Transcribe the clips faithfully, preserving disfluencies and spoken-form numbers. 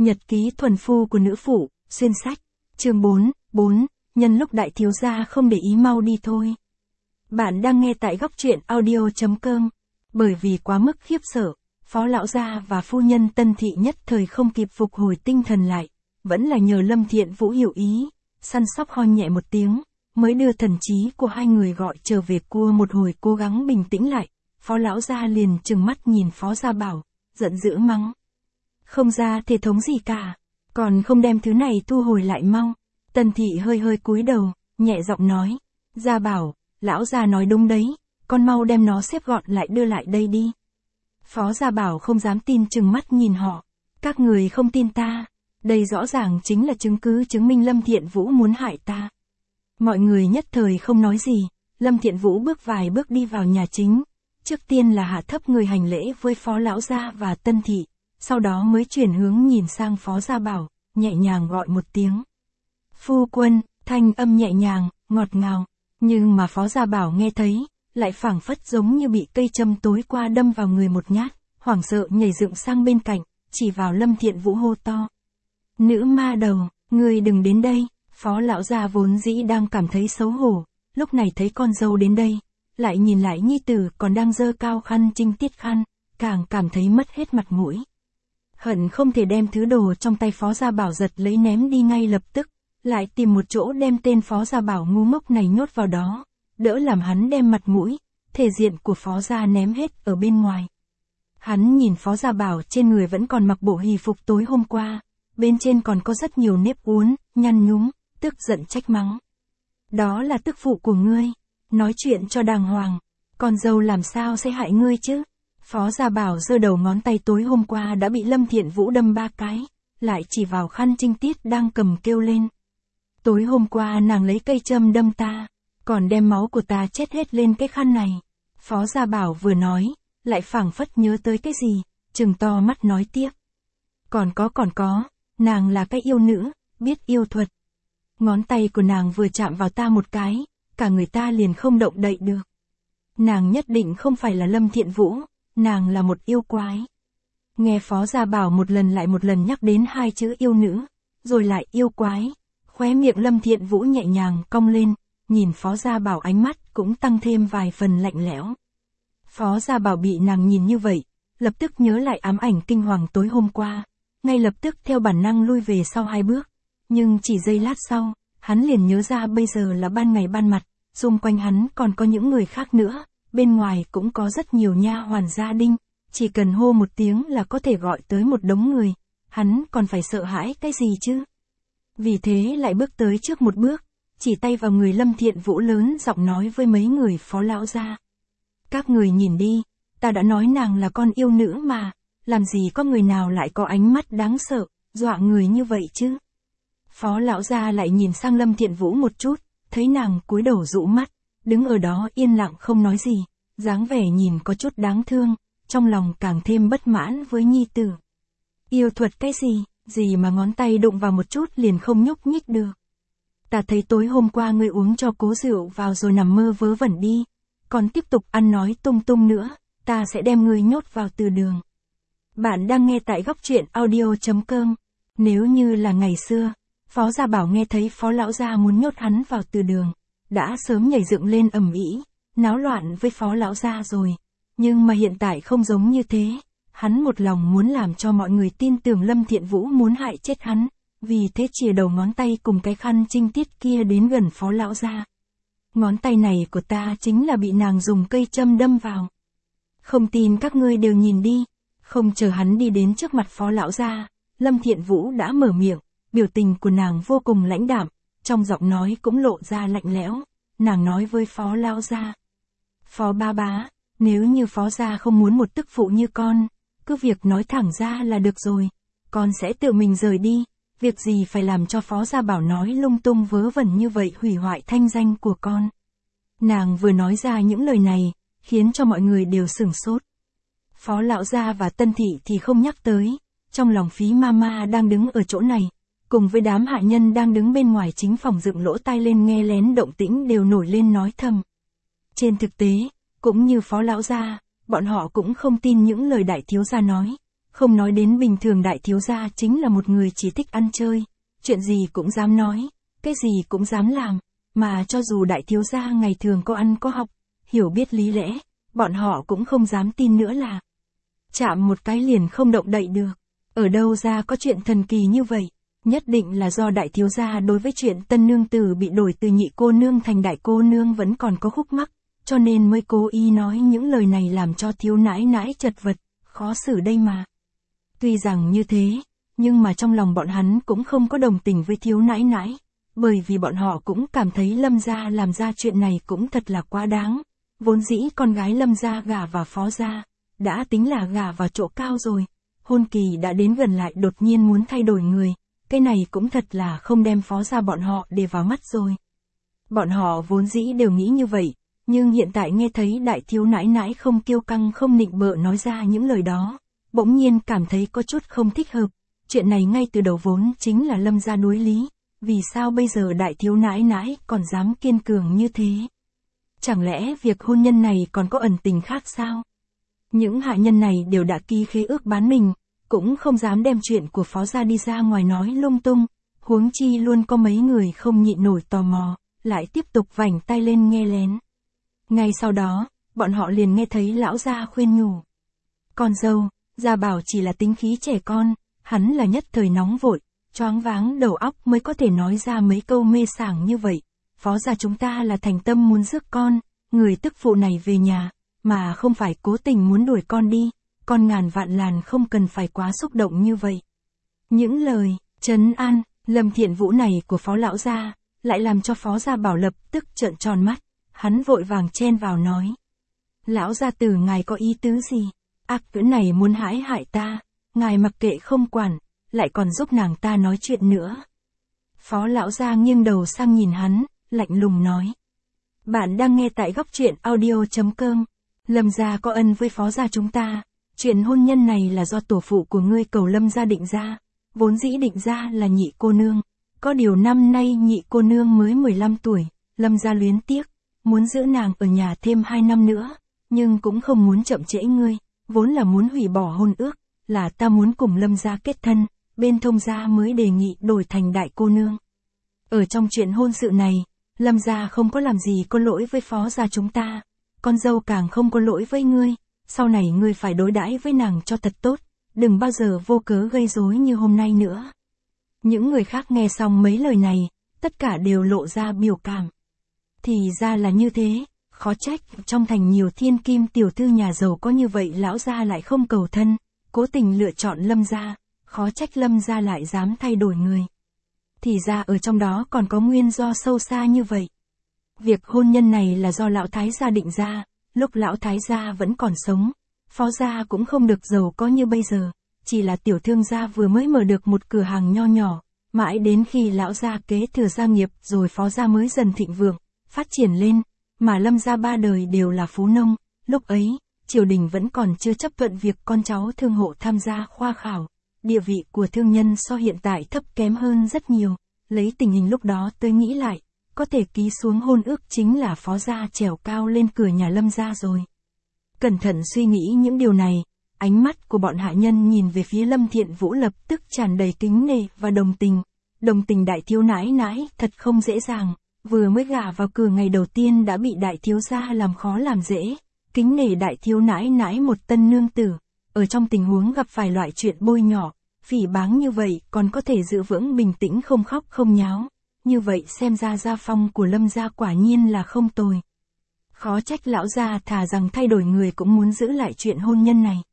Nhật ký thuần phu của nữ phụ, xuyên sách, chương bốn, bốn, nhân lúc đại thiếu gia không để ý mau đi thôi. Bạn đang nghe tại góc truyện audio chấm com. Bởi vì quá mức khiếp sợ, phó lão gia và phu nhân Tân Thị nhất thời không kịp phục hồi tinh thần lại, vẫn là nhờ Lâm Thiện Vũ hiểu ý, săn sóc ho nhẹ một tiếng, mới đưa thần trí của hai người gọi trở về cua một hồi cố gắng bình tĩnh lại. Phó lão gia liền trừng mắt nhìn Phó Gia Bảo, giận dữ mắng. Không ra thể thống gì cả, còn không đem thứ này thu hồi lại mau. Tân Thị hơi hơi cúi đầu, nhẹ giọng nói. Gia Bảo, lão gia nói đúng đấy, con mau đem nó xếp gọn lại đưa lại đây đi. Phó Gia Bảo không dám tin trừng mắt nhìn họ. Các người không tin ta, đây rõ ràng chính là chứng cứ chứng minh Lâm Thiện Vũ muốn hại ta. Mọi người nhất thời không nói gì, Lâm Thiện Vũ bước vài bước đi vào nhà chính. Trước tiên là hạ thấp người hành lễ với Phó Lão Gia và Tân Thị, sau đó mới chuyển hướng nhìn sang Phó Gia Bảo, nhẹ nhàng gọi một tiếng. Phu quân, thanh âm nhẹ nhàng, ngọt ngào, nhưng mà Phó Gia Bảo nghe thấy, lại phảng phất giống như bị cây châm tối qua đâm vào người một nhát, hoảng sợ nhảy dựng sang bên cạnh, chỉ vào Lâm Thiện Vũ hô to. Nữ ma đầu, ngươi đừng đến đây. Phó Lão Gia vốn dĩ đang cảm thấy xấu hổ, lúc này thấy con dâu đến đây, lại nhìn lại nhi tử còn đang giơ cao khăn trinh tiết khăn, càng cảm thấy mất hết mặt mũi. Hận không thể đem thứ đồ trong tay Phó Gia Bảo giật lấy ném đi ngay lập tức, lại tìm một chỗ đem tên Phó Gia Bảo ngu ngốc này nhốt vào đó, đỡ làm hắn đem mặt mũi, thể diện của Phó Gia ném hết ở bên ngoài. Hắn nhìn Phó Gia Bảo trên người vẫn còn mặc bộ hỷ phục tối hôm qua, bên trên còn có rất nhiều nếp uốn, nhăn nhúm, tức giận trách mắng. Đó là tức phụ của ngươi, nói chuyện cho đàng hoàng, con dâu làm sao sẽ hại ngươi chứ? Phó Gia Bảo giơ đầu ngón tay tối hôm qua đã bị Lâm Thiện Vũ đâm ba cái, lại chỉ vào khăn trinh tiết đang cầm kêu lên. Tối hôm qua nàng lấy cây châm đâm ta, còn đem máu của ta chết hết lên cái khăn này. Phó Gia Bảo vừa nói, lại phảng phất nhớ tới cái gì, trừng to mắt nói tiếp. Còn có còn có, nàng là cái yêu nữ, biết yêu thuật. Ngón tay của nàng vừa chạm vào ta một cái, cả người ta liền không động đậy được. Nàng nhất định không phải là Lâm Thiện Vũ, nàng là một yêu quái. Nghe Phó Gia Bảo một lần lại một lần nhắc đến hai chữ yêu nữ, rồi lại yêu quái, khóe miệng Lâm Thiện Vũ nhẹ nhàng cong lên, nhìn Phó Gia Bảo ánh mắt cũng tăng thêm vài phần lạnh lẽo. Phó Gia Bảo bị nàng nhìn như vậy, lập tức nhớ lại ám ảnh kinh hoàng tối hôm qua, ngay lập tức theo bản năng lui về sau hai bước, nhưng chỉ giây lát sau, hắn liền nhớ ra bây giờ là ban ngày ban mặt, xung quanh hắn còn có những người khác nữa, bên ngoài cũng có rất nhiều nha hoàn gia đình, chỉ cần hô một tiếng là có thể gọi tới một đống người, hắn còn phải sợ hãi cái gì chứ? Vì thế lại bước tới trước một bước, chỉ tay vào người Lâm Thiện Vũ lớn giọng nói với mấy người Phó Lão Gia. Các người nhìn đi, ta đã nói nàng là con yêu nữ mà, làm gì có người nào lại có ánh mắt đáng sợ, dọa người như vậy chứ? Phó Lão Gia lại nhìn sang Lâm Thiện Vũ một chút, thấy nàng cúi đầu rũ mắt, đứng ở đó yên lặng không nói gì, dáng vẻ nhìn có chút đáng thương, trong lòng càng thêm bất mãn với nhi tử. Yêu thuật cái gì, gì mà ngón tay đụng vào một chút liền không nhúc nhích được. Ta thấy tối hôm qua ngươi uống cho cố rượu vào rồi nằm mơ vớ vẩn đi, còn tiếp tục ăn nói tung tung nữa, ta sẽ đem ngươi nhốt vào từ đường. Bạn đang nghe tại góc truyện audio chấm com. Nếu như là ngày xưa, Phó Gia Bảo nghe thấy Phó Lão Gia muốn nhốt hắn vào từ đường, đã sớm nhảy dựng lên ầm ĩ, náo loạn với Phó Lão Gia rồi. Nhưng mà hiện tại không giống như thế, hắn một lòng muốn làm cho mọi người tin tưởng Lâm Thiện Vũ muốn hại chết hắn, vì thế chìa đầu ngón tay cùng cái khăn trinh tiết kia đến gần Phó Lão Gia. Ngón tay này của ta chính là bị nàng dùng cây châm đâm vào. Không tin các ngươi đều nhìn đi. Không chờ hắn đi đến trước mặt Phó Lão Gia, Lâm Thiện Vũ đã mở miệng, biểu tình của nàng vô cùng lãnh đạm, trong giọng nói cũng lộ ra lạnh lẽo. Nàng nói với Phó Lão Gia. Phó Ba Bá, nếu như Phó Gia không muốn một tức phụ như con, cứ việc nói thẳng ra là được rồi, con sẽ tự mình rời đi, việc gì phải làm cho Phó Gia Bảo nói lung tung vớ vẩn như vậy hủy hoại thanh danh của con. Nàng vừa nói ra những lời này, khiến cho mọi người đều sửng sốt. Phó Lão Gia và Tân Thị thì không nhắc tới, trong lòng Phí Mama đang đứng ở chỗ này, cùng với đám hạ nhân đang đứng bên ngoài chính phòng dựng lỗ tai lên nghe lén động tĩnh đều nổi lên nói thầm. Trên thực tế, cũng như Phó Lão Gia, bọn họ cũng không tin những lời đại thiếu gia nói, Không nói đến bình thường đại thiếu gia chính là một người chỉ thích ăn chơi, chuyện gì cũng dám nói, cái gì cũng dám làm, mà cho dù đại thiếu gia ngày thường có ăn có học, hiểu biết lý lẽ, bọn họ cũng không dám tin nữa là chạm một cái liền không động đậy được. Ở đâu ra có chuyện thần kỳ như vậy? Nhất định là do đại thiếu gia đối với chuyện tân nương tử bị đổi từ nhị cô nương thành đại cô nương vẫn còn có khúc mắc, cho nên mới cố ý nói những lời này làm cho thiếu nãi nãi chật vật, khó xử đây mà. Tuy rằng như thế, nhưng mà trong lòng bọn hắn cũng không có đồng tình với thiếu nãi nãi, bởi vì bọn họ cũng cảm thấy Lâm gia làm ra chuyện này cũng thật là quá đáng. Vốn dĩ con gái Lâm gia gả vào Phó gia, đã tính là gả vào chỗ cao rồi, hôn kỳ đã đến gần lại đột nhiên muốn thay đổi người, cái này cũng thật là không đem Phó gia bọn họ để vào mắt rồi. Bọn họ vốn dĩ đều nghĩ như vậy, nhưng hiện tại nghe thấy đại thiếu nãi nãi không kiêu căng không nịnh bợ nói ra những lời đó, bỗng nhiên cảm thấy có chút không thích hợp. Chuyện này ngay từ đầu vốn chính là Lâm gia đối lý, vì sao bây giờ đại thiếu nãi nãi còn dám kiên cường như thế? Chẳng lẽ việc hôn nhân này còn có ẩn tình khác sao? Những hạ nhân này đều đã ký khế ước bán mình, cũng không dám đem chuyện của Phó gia đi ra ngoài nói lung tung, huống chi luôn có mấy người không nhịn nổi tò mò, lại tiếp tục vảnh tay lên nghe lén. Ngay sau đó, bọn họ liền nghe thấy lão gia khuyên nhủ. Con dâu, gia bảo chỉ là tính khí trẻ con, hắn là nhất thời nóng vội, choáng váng đầu óc mới có thể nói ra mấy câu mê sảng như vậy. Phó gia chúng ta là thành tâm muốn rước con, người tức phụ này về nhà, mà không phải cố tình muốn đuổi con đi, con ngàn vạn làn không cần phải quá xúc động như vậy. Những lời trấn an, Lâm Thiện Vũ này của Phó lão gia, lại làm cho Phó gia Bảo lập tức trợn tròn mắt, hắn vội vàng chen vào nói. Lão gia tử ngài có ý tứ gì? Ác cỡ này muốn hãm hại ta, ngài mặc kệ không quản, lại còn giúp nàng ta nói chuyện nữa. Phó lão gia nghiêng đầu sang nhìn hắn, lạnh lùng nói. Bạn đang nghe tại góc truyện audio chấm com. Lâm gia có ân với Phó gia chúng ta, chuyện hôn nhân này là do tổ phụ của ngươi cầu Lâm gia định ra, vốn dĩ định ra là nhị cô nương, có điều năm nay nhị cô nương mới mười lăm tuổi, Lâm gia luyến tiếc, muốn giữ nàng ở nhà thêm hai năm nữa, nhưng cũng không muốn chậm trễ ngươi, vốn là muốn hủy bỏ hôn ước, là ta muốn cùng Lâm gia kết thân, bên thông gia mới đề nghị đổi thành đại cô nương. Ở trong chuyện hôn sự này, Lâm gia không có làm gì có lỗi với Phó gia chúng ta, con dâu càng không có lỗi với ngươi, sau này ngươi phải đối đãi với nàng cho thật tốt, đừng bao giờ vô cớ gây rối như hôm nay nữa. Những người khác nghe xong mấy lời này, tất cả đều lộ ra biểu cảm. Thì ra là như thế, khó trách trong thành nhiều thiên kim tiểu thư nhà giàu có như vậy lão gia lại không cầu thân, cố tình lựa chọn Lâm gia, khó trách Lâm gia lại dám thay đổi người. Thì ra ở trong đó còn có nguyên do sâu xa như vậy. Việc hôn nhân này là do lão thái gia định ra, lúc lão thái gia vẫn còn sống, Phó gia cũng không được giàu có như bây giờ, chỉ là tiểu thương gia vừa mới mở được một cửa hàng nho nhỏ, mãi đến khi lão gia kế thừa gia nghiệp rồi Phó gia mới dần thịnh vượng, phát triển lên, mà Lâm gia ba đời đều là phú nông, lúc ấy, triều đình vẫn còn chưa chấp thuận việc con cháu thương hộ tham gia khoa khảo, địa vị của thương nhân so hiện tại thấp kém hơn rất nhiều, lấy tình hình lúc đó tôi nghĩ lại, có thể ký xuống hôn ước chính là Phó gia trèo cao lên cửa nhà Lâm gia rồi. Cẩn thận suy nghĩ những điều này, ánh mắt của bọn hạ nhân nhìn về phía Lâm Thiện Vũ lập tức tràn đầy kính nể và đồng tình. Đồng tình đại thiếu nãi nãi thật không dễ dàng, vừa mới gả vào cửa ngày đầu tiên đã bị đại thiếu gia làm khó làm dễ. Kính nể đại thiếu nãi nãi một tân nương tử, ở trong tình huống gặp phải loại chuyện bôi nhỏ, phỉ báng như vậy còn có thể giữ vững bình tĩnh không khóc không nháo. Như vậy xem ra gia phong của Lâm gia quả nhiên là không tồi. Khó trách lão gia thà rằng thay đổi người cũng muốn giữ lại chuyện hôn nhân này.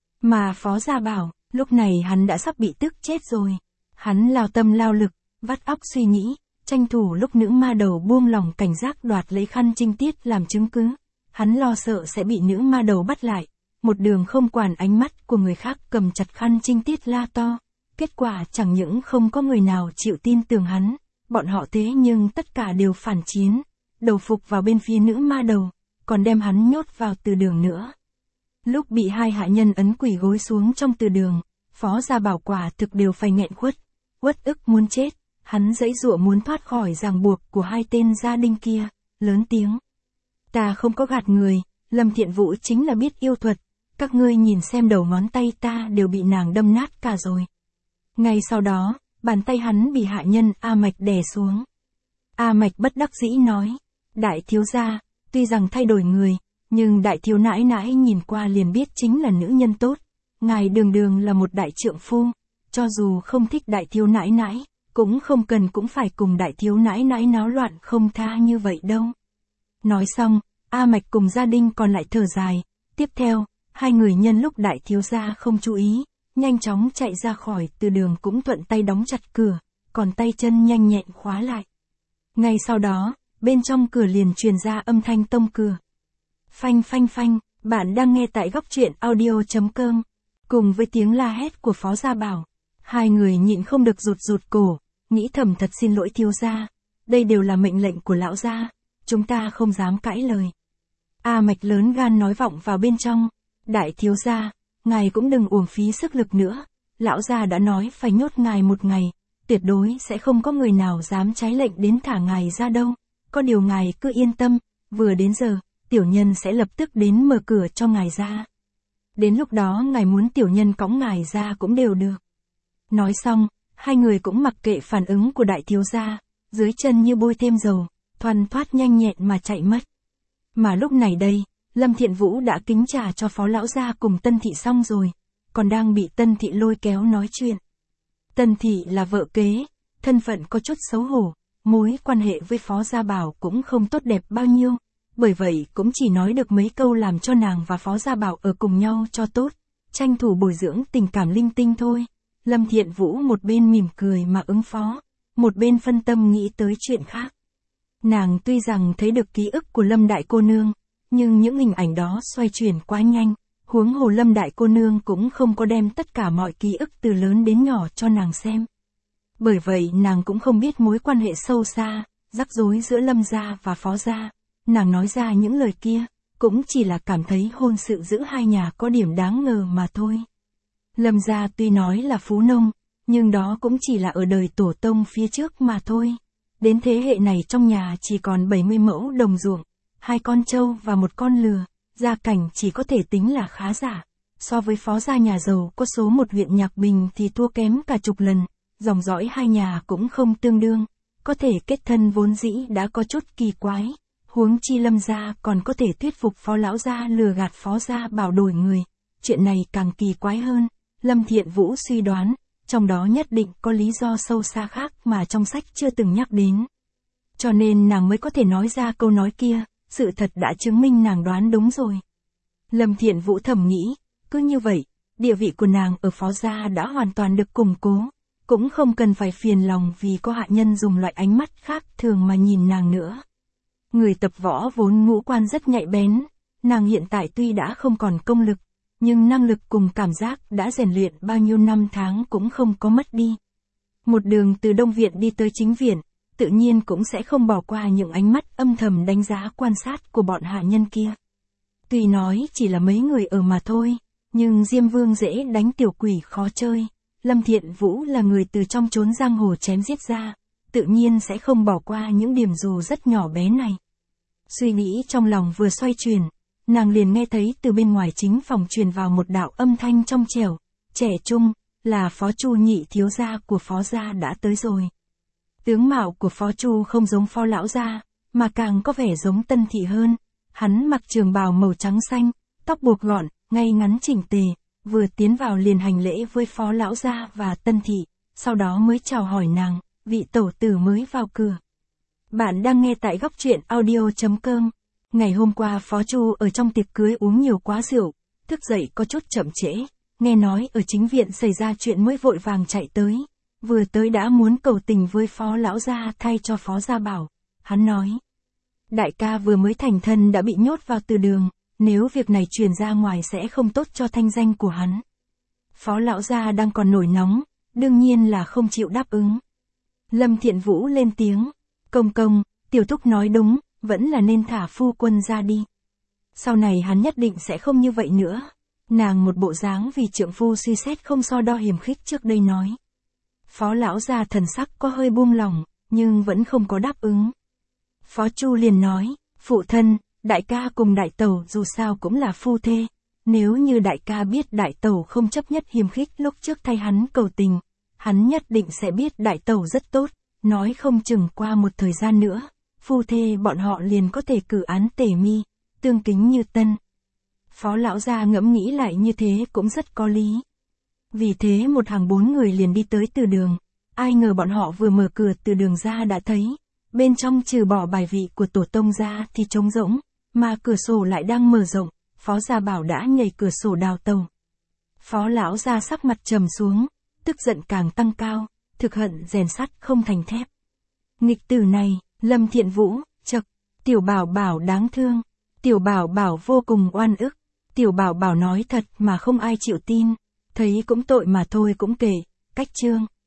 Mà Phó gia Bảo, lúc này hắn đã sắp bị tức chết rồi. Hắn lao tâm lao lực, vắt óc suy nghĩ, tranh thủ lúc nữ ma đầu buông lòng cảnh giác đoạt lấy khăn trinh tiết làm chứng cứ. Hắn lo sợ sẽ bị nữ ma đầu bắt lại, một đường không quản ánh mắt của người khác cầm chặt khăn trinh tiết la to. Kết quả chẳng những không có người nào chịu tin tưởng hắn, bọn họ thế nhưng tất cả đều phản chiến, đầu phục vào bên phía nữ ma đầu, còn đem hắn nhốt vào từ đường nữa. Lúc bị hai hạ nhân ấn quỳ gối xuống trong từ đường, Phó gia Bảo quả thực đều phải nghẹn khuất, uất ức muốn chết, hắn giãy giụa muốn thoát khỏi ràng buộc của hai tên gia đình kia, lớn tiếng. Ta không có gạt người, Lâm Thiện Vũ chính là biết yêu thuật, Các ngươi nhìn xem đầu ngón tay ta đều bị nàng đâm nát cả rồi. Ngay sau đó, bàn tay hắn bị hạ nhân A Mạch đè xuống. A Mạch bất đắc dĩ nói, đại thiếu gia, tuy rằng thay đổi người, nhưng đại thiếu nãi nãi nhìn qua liền biết chính là nữ nhân tốt. Ngài đường đường là một đại trượng phu, cho dù không thích đại thiếu nãi nãi, cũng không cần cũng phải cùng đại thiếu nãi nãi náo loạn không tha như vậy đâu. Nói xong, A Mạch cùng gia đình còn lại thở dài. Tiếp theo, hai người nhân lúc đại thiếu gia không chú ý, nhanh chóng chạy ra khỏi từ đường cũng thuận tay đóng chặt cửa, còn tay chân nhanh nhẹn khóa lại. Ngay sau đó, bên trong cửa liền truyền ra âm thanh tông cửa. Phanh phanh phanh, bạn đang nghe tại góc truyện audio chấm com. Cùng với tiếng la hét của Phó Gia Bảo, hai người nhịn không được rụt rụt cổ, nghĩ thầm thật xin lỗi thiếu gia, đây đều là mệnh lệnh của lão gia, chúng ta không dám cãi lời. A Mạch lớn gan nói vọng vào bên trong, đại thiếu gia, ngài cũng đừng uổng phí sức lực nữa, lão gia đã nói phải nhốt ngài một ngày, tuyệt đối sẽ không có người nào dám trái lệnh đến thả ngài ra đâu, có điều ngài cứ yên tâm, vừa đến giờ, tiểu nhân sẽ lập tức đến mở cửa cho ngài ra. Đến lúc đó ngài muốn tiểu nhân cõng ngài ra cũng đều được. Nói xong, hai người cũng mặc kệ phản ứng của đại thiếu gia, dưới chân như bôi thêm dầu, thoăn thoát nhanh nhẹn mà chạy mất. Mà lúc này đây, Lâm Thiện Vũ đã kính trà cho Phó lão gia cùng Tân Thị xong rồi, còn đang bị Tân Thị lôi kéo nói chuyện. Tân Thị là vợ kế, thân phận có chút xấu hổ, mối quan hệ với Phó Gia Bảo cũng không tốt đẹp bao nhiêu, bởi vậy cũng chỉ nói được mấy câu làm cho nàng và Phó Gia Bảo ở cùng nhau cho tốt, tranh thủ bồi dưỡng tình cảm linh tinh thôi. Lâm Thiện Vũ một bên mỉm cười mà ứng phó, một bên phân tâm nghĩ tới chuyện khác. Nàng tuy rằng thấy được ký ức của Lâm Đại Cô Nương, nhưng những hình ảnh đó xoay chuyển quá nhanh, huống hồ Lâm Đại Cô Nương cũng không có đem tất cả mọi ký ức từ lớn đến nhỏ cho nàng xem. Bởi vậy nàng cũng không biết mối quan hệ sâu xa, rắc rối giữa Lâm gia và Phó gia. Nàng nói ra những lời kia, cũng chỉ là cảm thấy hôn sự giữa hai nhà có điểm đáng ngờ mà thôi. Lâm gia tuy nói là phú nông, nhưng đó cũng chỉ là ở đời tổ tông phía trước mà thôi. Đến thế hệ này trong nhà chỉ còn bảy mươi mẫu đồng ruộng, hai con trâu và một con lừa, gia cảnh chỉ có thể tính là khá giả. So với Phó gia nhà giàu có số một huyện Nhạc Bình thì thua kém cả chục lần, dòng dõi hai nhà cũng không tương đương, có thể kết thân vốn dĩ đã có chút kỳ quái. Huống chi Lâm gia còn có thể thuyết phục Phó lão gia lừa gạt Phó Gia Bảo đổi người, chuyện này càng kỳ quái hơn. Lâm Thiện Vũ suy đoán, trong đó nhất định có lý do sâu xa khác mà trong sách chưa từng nhắc đến. Cho nên nàng mới có thể nói ra câu nói kia, sự thật đã chứng minh nàng đoán đúng rồi. Lâm Thiện Vũ thầm nghĩ, cứ như vậy, địa vị của nàng ở Phó Gia đã hoàn toàn được củng cố, cũng không cần phải phiền lòng vì có hạ nhân dùng loại ánh mắt khác thường mà nhìn nàng nữa. Người tập võ vốn ngũ quan rất nhạy bén, nàng hiện tại tuy đã không còn công lực, nhưng năng lực cùng cảm giác đã rèn luyện bao nhiêu năm tháng cũng không có mất đi. Một đường từ Đông Viện đi tới Chính Viện, tự nhiên cũng sẽ không bỏ qua những ánh mắt âm thầm đánh giá quan sát của bọn hạ nhân kia. Tuy nói chỉ là mấy người ở mà thôi, nhưng Diêm Vương dễ đánh tiểu quỷ khó chơi, Lâm Thiện Vũ là người từ trong chốn giang hồ chém giết ra, tự nhiên sẽ không bỏ qua những điểm dù rất nhỏ bé này. Suy nghĩ trong lòng vừa xoay chuyển, nàng liền nghe thấy từ bên ngoài chính phòng truyền vào một đạo âm thanh trong trẻo, trẻ trung, là Phó Chu nhị thiếu gia của Phó gia đã tới rồi. Tướng mạo của Phó Chu không giống Phó lão gia, mà càng có vẻ giống Tân Thị hơn, hắn mặc trường bào màu trắng xanh, tóc buộc gọn, ngay ngắn chỉnh tề, vừa tiến vào liền hành lễ với Phó lão gia và Tân Thị, sau đó mới chào hỏi nàng, vị tổ tử mới vào cửa. Bạn đang nghe tại góc truyện audio chấm com. Ngày hôm qua Phó Chu ở trong tiệc cưới uống nhiều quá rượu, thức dậy có chút chậm trễ, nghe nói ở Chính Viện xảy ra chuyện mới vội vàng chạy tới, vừa tới đã muốn cầu tình với Phó lão gia thay cho Phó Gia Bảo. Hắn nói, đại ca vừa mới thành thân đã bị nhốt vào từ đường, nếu việc này truyền ra ngoài sẽ không tốt cho thanh danh của hắn. Phó lão gia đang còn nổi nóng, đương nhiên là không chịu đáp ứng. Lâm Thiện Vũ lên tiếng, công công, tiểu thúc nói đúng, vẫn là nên thả phu quân ra đi. Sau này hắn nhất định sẽ không như vậy nữa. Nàng một bộ dáng vì trượng phu suy xét không so đo hiềm khích trước đây nói. Phó lão gia thần sắc có hơi buông lỏng, nhưng vẫn không có đáp ứng. Phó Chu liền nói, phụ thân, đại ca cùng đại tẩu dù sao cũng là phu thê, nếu như đại ca biết đại tẩu không chấp nhất hiềm khích lúc trước thay hắn cầu tình, hắn nhất định sẽ biết đại tẩu rất tốt, nói không chừng qua một thời gian nữa, phu thê bọn họ liền có thể cử án tể mi, tương kính như tân. Phó lão gia ngẫm nghĩ lại như thế cũng rất có lý. Vì thế một hàng bốn người liền đi tới từ đường, ai ngờ bọn họ vừa mở cửa từ đường ra đã thấy, bên trong trừ bỏ bài vị của tổ tông ra thì trống rỗng, mà cửa sổ lại đang mở rộng, Phó Gia Bảo đã nhảy cửa sổ đào tàu. Phó lão gia sắc mặt trầm xuống, tức giận càng tăng cao, thực hận rèn sắt không thành thép. Nghịch tử này, Lâm Thiện Vũ, chậc, Tiểu Bảo Bảo đáng thương, Tiểu Bảo Bảo vô cùng oan ức, Tiểu Bảo Bảo nói thật mà không ai chịu tin, thấy cũng tội mà thôi cũng kể, cách chương.